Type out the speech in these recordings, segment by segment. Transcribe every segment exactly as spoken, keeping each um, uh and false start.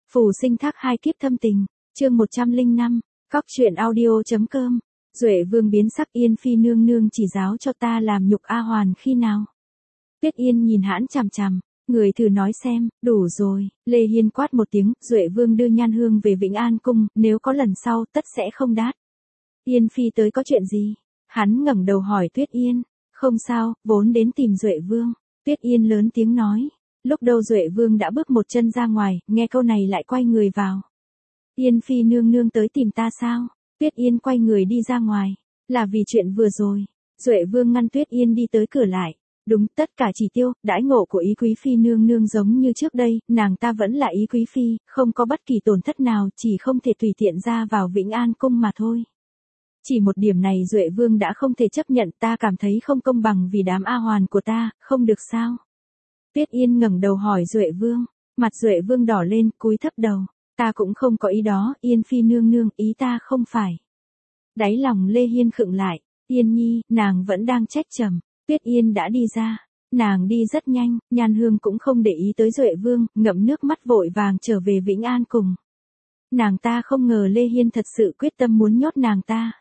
Phù sinh thác hai kiếp thâm tình, chương một trăm lẻ năm, cóc truyện audio.com. Duệ Vương biến sắc, Yên Phi nương nương chỉ giáo cho ta làm nhục A Hoàn khi nào? Tuyết Yên nhìn hãn chằm chằm, người thử nói xem, đủ rồi. Lê Hiên quát một tiếng, Duệ Vương đưa Nhan Hương về Vĩnh An cung, nếu có lần sau, tất sẽ không đát. Yên Phi tới có chuyện gì? Hắn ngẩng đầu hỏi Tuyết Yên. Không sao, vốn đến tìm Duệ Vương. Tuyết Yên lớn tiếng nói. Lúc đầu Duệ Vương đã bước một chân ra ngoài, nghe câu này lại quay người vào. Yên Phi nương nương tới tìm ta sao? Tuyết Yên quay người đi ra ngoài. Là vì chuyện vừa rồi. Duệ Vương ngăn Tuyết Yên đi tới cửa lại. Đúng, tất cả chỉ tiêu, đãi ngộ của Ý Quý Phi nương nương giống như trước đây, nàng ta vẫn là Ý Quý Phi, không có bất kỳ tổn thất nào, chỉ không thể tùy tiện ra vào Vĩnh An cung mà thôi. Chỉ một điểm này Duệ Vương đã không thể chấp nhận, ta cảm thấy không công bằng vì đám A Hoàn của ta, không được sao? Tuyết Yên ngẩng đầu hỏi Duệ Vương, mặt Duệ Vương đỏ lên, cúi thấp đầu, ta cũng không có ý đó, Yên Phi nương nương, ý ta không phải. Đáy lòng Lê Hiên khựng lại, Yên Nhi, nàng vẫn đang trách trầm. Tuyết Yên đã đi ra, nàng đi rất nhanh, Nhan Hương cũng không để ý tới Duệ Vương, ngậm nước mắt vội vàng trở về Vĩnh An cùng. Nàng ta không ngờ Lê Hiên thật sự quyết tâm muốn nhốt nàng ta.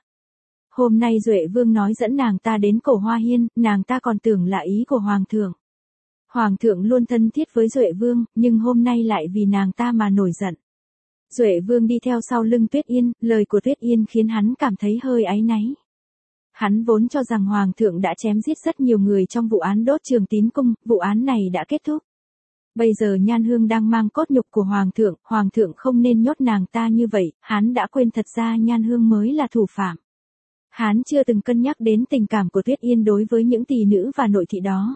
Hôm nay Duệ Vương nói dẫn nàng ta đến Cổ Hoa Hiên, nàng ta còn tưởng là ý của Hoàng thượng. Hoàng thượng luôn thân thiết với Duệ Vương, nhưng hôm nay lại vì nàng ta mà nổi giận. Duệ Vương đi theo sau lưng Tuyết Yên, lời của Tuyết Yên khiến hắn cảm thấy hơi áy náy. Hắn vốn cho rằng Hoàng thượng đã chém giết rất nhiều người trong vụ án đốt Trường Tín cung, vụ án này đã kết thúc. Bây giờ Nhan Hương đang mang cốt nhục của Hoàng thượng, Hoàng thượng không nên nhốt nàng ta như vậy, hắn đã quên thật ra Nhan Hương mới là thủ phạm. Hắn chưa từng cân nhắc đến tình cảm của Tuyết Yên đối với những tỷ nữ và nội thị đó.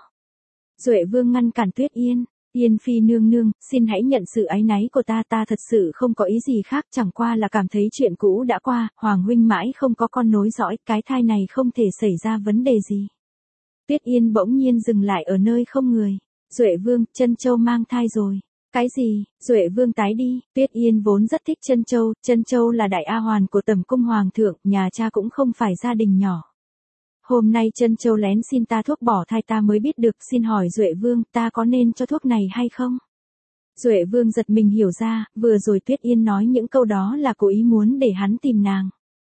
Duệ Vương ngăn cản Tuyết Yên, Yên Phi nương nương, xin hãy nhận sự áy náy của ta, ta thật sự không có ý gì khác, chẳng qua là cảm thấy chuyện cũ đã qua, Hoàng huynh mãi không có con nối dõi, cái thai này không thể xảy ra vấn đề gì. Tuyết Yên bỗng nhiên dừng lại ở nơi không người. Duệ Vương, Trân Châu mang thai rồi. Cái gì? Duệ Vương tái đi. Tuyết Yên vốn rất thích Trân Châu, Trân Châu là đại A Hoàn của Tẩm cung Hoàng thượng, nhà cha cũng không phải gia đình nhỏ. Hôm nay Trân Châu lén xin ta thuốc bỏ thai, ta mới biết được, xin hỏi Duệ Vương, ta có nên cho thuốc này hay không? Duệ Vương giật mình hiểu ra, vừa rồi Tuyết Yên nói những câu đó là cố ý muốn để hắn tìm nàng.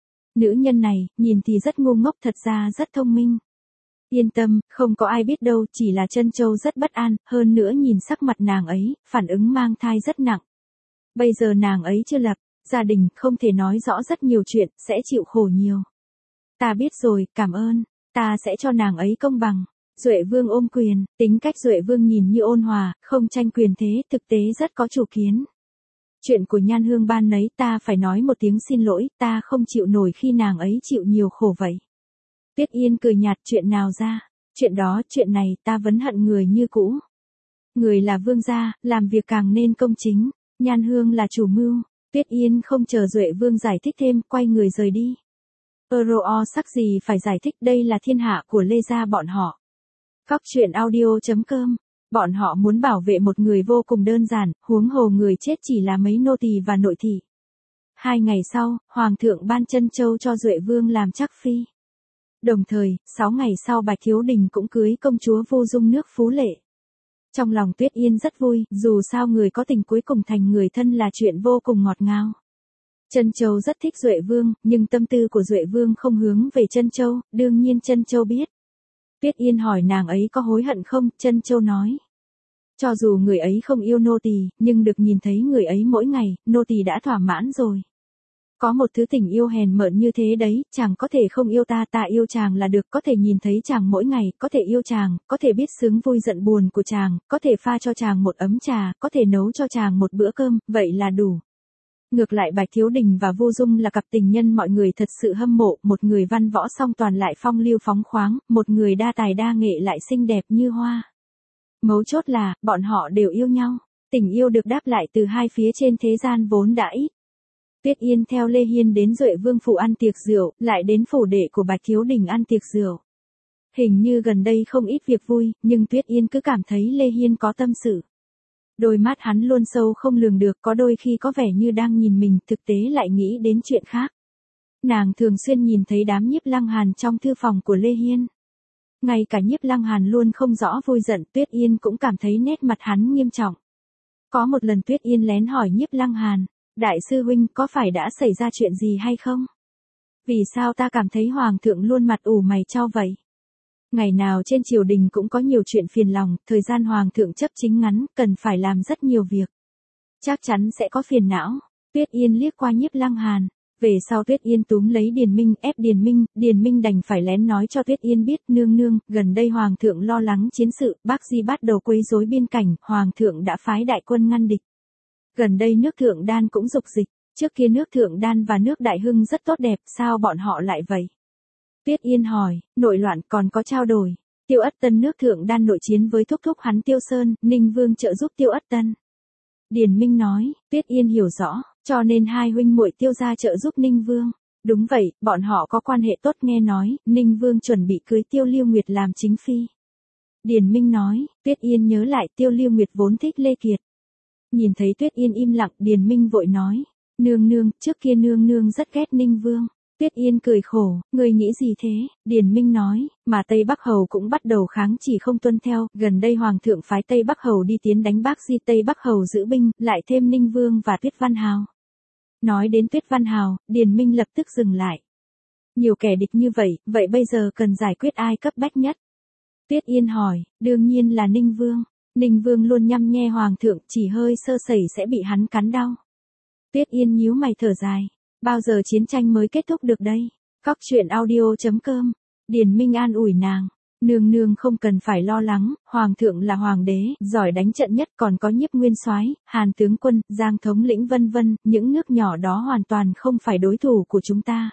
Nữ nhân này, nhìn thì rất ngu ngốc, thật ra rất thông minh. Yên tâm, không có ai biết đâu, chỉ là Trân Châu rất bất an, hơn nữa nhìn sắc mặt nàng ấy, phản ứng mang thai rất nặng. Bây giờ nàng ấy chưa lập gia đình, không thể nói rõ rất nhiều chuyện, sẽ chịu khổ nhiều. Ta biết rồi, cảm ơn, ta sẽ cho nàng ấy công bằng. Duệ Vương ôm quyền, tính cách Duệ Vương nhìn như ôn hòa, không tranh quyền thế, thực tế rất có chủ kiến. Chuyện của Nhan Hương ban nấy ta phải nói một tiếng xin lỗi, ta không chịu nổi khi nàng ấy chịu nhiều khổ vậy. Tuyết Yên cười nhạt, chuyện nào ra? Chuyện đó, chuyện này, ta vẫn hận người như cũ. Người là vương gia, làm việc càng nên công chính, Nhan Hương là chủ mưu. Tuyết Yên không chờ Duệ Vương giải thích thêm, quay người rời đi. Euro sắc gì phải giải thích, đây là thiên hạ của Lê gia bọn họ. Cóc truyện audio.com. Bọn họ muốn bảo vệ một người vô cùng đơn giản, huống hồ người chết chỉ là mấy nô tỳ và nội thị. Hai ngày sau, Hoàng thượng ban Trân Châu cho Duệ Vương làm trắc phi. Đồng thời, sáu ngày sau Bạch Thiếu Đình cũng cưới công chúa Vô Dung nước Phú Lệ. Trong lòng Tuyết Yên rất vui, dù sao người có tình cuối cùng thành người thân là chuyện vô cùng ngọt ngào. Trân Châu rất thích Duệ Vương, nhưng tâm tư của Duệ Vương không hướng về Trân Châu, đương nhiên Trân Châu biết. Tuyết Yên hỏi nàng ấy có hối hận không, Trân Châu nói. Cho dù người ấy không yêu nô tỳ, nhưng được nhìn thấy người ấy mỗi ngày, nô tỳ đã thỏa mãn rồi. Có một thứ tình yêu hèn mợn như thế đấy, chàng có thể không yêu ta, ta yêu chàng là được, có thể nhìn thấy chàng mỗi ngày, có thể yêu chàng, có thể biết sướng vui giận buồn của chàng, có thể pha cho chàng một ấm trà, có thể nấu cho chàng một bữa cơm, vậy là đủ. Ngược lại Bạch Thiếu Đình và Vô Dung là cặp tình nhân mọi người thật sự hâm mộ, một người văn võ song toàn lại phong lưu phóng khoáng, một người đa tài đa nghệ lại xinh đẹp như hoa. Mấu chốt là, bọn họ đều yêu nhau, tình yêu được đáp lại từ hai phía trên thế gian vốn đã ít. Tuyết Yên theo Lê Hiên đến Duệ Vương phủ ăn tiệc rượu, lại đến phủ đệ của Bạch Thiếu Đình ăn tiệc rượu. Hình như gần đây không ít việc vui, nhưng Tuyết Yên cứ cảm thấy Lê Hiên có tâm sự. Đôi mắt hắn luôn sâu không lường được, có đôi khi có vẻ như đang nhìn mình, thực tế lại nghĩ đến chuyện khác. Nàng thường xuyên nhìn thấy đám Nhiếp Lăng Hàn trong thư phòng của Lê Hiên. Ngay cả Nhiếp Lăng Hàn luôn không rõ vui giận, Tuyết Yên cũng cảm thấy nét mặt hắn nghiêm trọng. Có một lần Tuyết Yên lén hỏi Nhiếp Lăng Hàn, đại sư huynh có phải đã xảy ra chuyện gì hay không? Vì sao ta cảm thấy hoàng thượng luôn mặt ủ mày chau vậy? Ngày nào trên triều đình cũng có nhiều chuyện phiền lòng, thời gian hoàng thượng chấp chính ngắn, cần phải làm rất nhiều việc. Chắc chắn sẽ có phiền não. Tuyết Yên liếc qua Nhiếp Lăng Hàn. Về sau Tuyết Yên túm lấy Điền Minh, ép Điền Minh, Điền Minh đành phải lén nói cho Tuyết Yên biết, nương nương, gần đây hoàng thượng lo lắng chiến sự, Bắc Di bắt đầu quấy rối biên cảnh, hoàng thượng đã phái đại quân ngăn địch. Gần đây nước Thượng Đan cũng dục dịch, trước kia nước Thượng Đan và nước Đại Hưng rất tốt đẹp, sao bọn họ lại vậy? Tuyết Yên hỏi, nội loạn còn có trao đổi. Tiêu Ất Tân nước Thượng Đan nội chiến với thúc thúc hắn Tiêu Sơn, Ninh Vương trợ giúp Tiêu Ất Tân. Điền Minh nói, Tuyết Yên hiểu rõ, cho nên hai huynh muội Tiêu gia trợ giúp Ninh Vương. Đúng vậy, bọn họ có quan hệ tốt, nghe nói, Ninh Vương chuẩn bị cưới Tiêu Lưu Nguyệt làm chính phi. Điền Minh nói, Tuyết Yên nhớ lại Tiêu Lưu Nguyệt vốn thích Lê Kiệt. Nhìn thấy Tuyết Yên im lặng, Điền Minh vội nói, nương nương, trước kia nương nương rất ghét Ninh Vương. Tuyết Yên cười khổ, người nghĩ gì thế? Điền Minh nói, mà Tây Bắc Hầu cũng bắt đầu kháng chỉ không tuân theo, gần đây Hoàng thượng phái Tây Bắc Hầu đi tiến đánh Bắc Di, Tây Bắc Hầu giữ binh, lại thêm Ninh Vương và Tuyết Văn Hào. Nói đến Tuyết Văn Hào, Điền Minh lập tức dừng lại. Nhiều kẻ địch như vậy, vậy bây giờ cần giải quyết ai cấp bách nhất? Tuyết Yên hỏi, đương nhiên là Ninh Vương. Ninh Vương luôn nhăm nhe Hoàng thượng, chỉ hơi sơ sẩy sẽ bị hắn cắn đau. Tuyết Yên nhíu mày thở dài. Bao giờ chiến tranh mới kết thúc được đây? Cóc truyện audio chấm com. Điền Minh an ủi nàng. Nương nương không cần phải lo lắng, hoàng thượng là hoàng đế, giỏi đánh trận nhất, còn có Nhiếp Nguyên Soái, Hàn tướng quân, Giang thống lĩnh vân vân, những nước nhỏ đó hoàn toàn không phải đối thủ của chúng ta.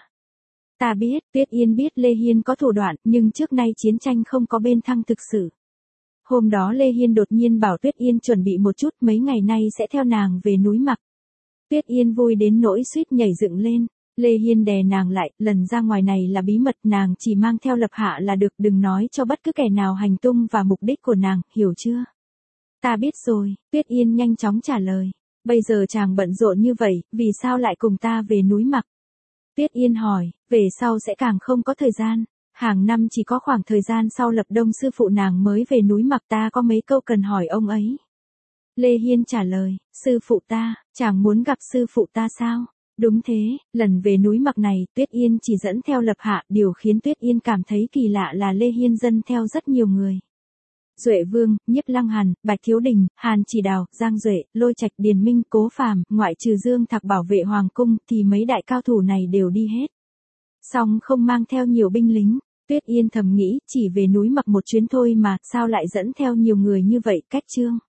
Ta biết, Tuyết Yên biết Lê Hiên có thủ đoạn, nhưng trước nay chiến tranh không có bên thăng thực sự. Hôm đó Lê Hiên đột nhiên bảo Tuyết Yên chuẩn bị một chút, mấy ngày nay sẽ theo nàng về núi Mặc. Tuyết Yên vui đến nỗi suýt nhảy dựng lên. Lê Hiên đè nàng lại, lần ra ngoài này là bí mật, nàng chỉ mang theo Lập Hạ là được, đừng nói cho bất cứ kẻ nào hành tung và mục đích của nàng, hiểu chưa? Ta biết rồi, Tuyết Yên nhanh chóng trả lời. Bây giờ chàng bận rộn như vậy, vì sao lại cùng ta về núi Mặc? Tuyết Yên hỏi, về sau sẽ càng không có thời gian. Hàng năm chỉ có khoảng thời gian sau lập đông sư phụ nàng mới về núi Mặc, ta có mấy câu cần hỏi ông ấy. Lê Hiên trả lời, sư phụ ta, chàng muốn gặp sư phụ ta sao? Đúng thế, lần về núi Mặc này, Tuyết Yên chỉ dẫn theo Lập Hạ, điều khiến Tuyết Yên cảm thấy kỳ lạ là Lê Hiên dẫn theo rất nhiều người. Duệ Vương, Nhiếp Lăng Hàn, Bạch Thiếu Đình, Hàn Chỉ Đào, Giang Duệ, Lôi Trạch, Điền Minh, Cố Phàm, ngoại trừ Dương Thạc bảo vệ hoàng cung, thì mấy đại cao thủ này đều đi hết. Song không mang theo nhiều binh lính. Tuyết Yên thầm nghĩ, chỉ về núi Mặc một chuyến thôi mà, sao lại dẫn theo nhiều người như vậy, cách trương.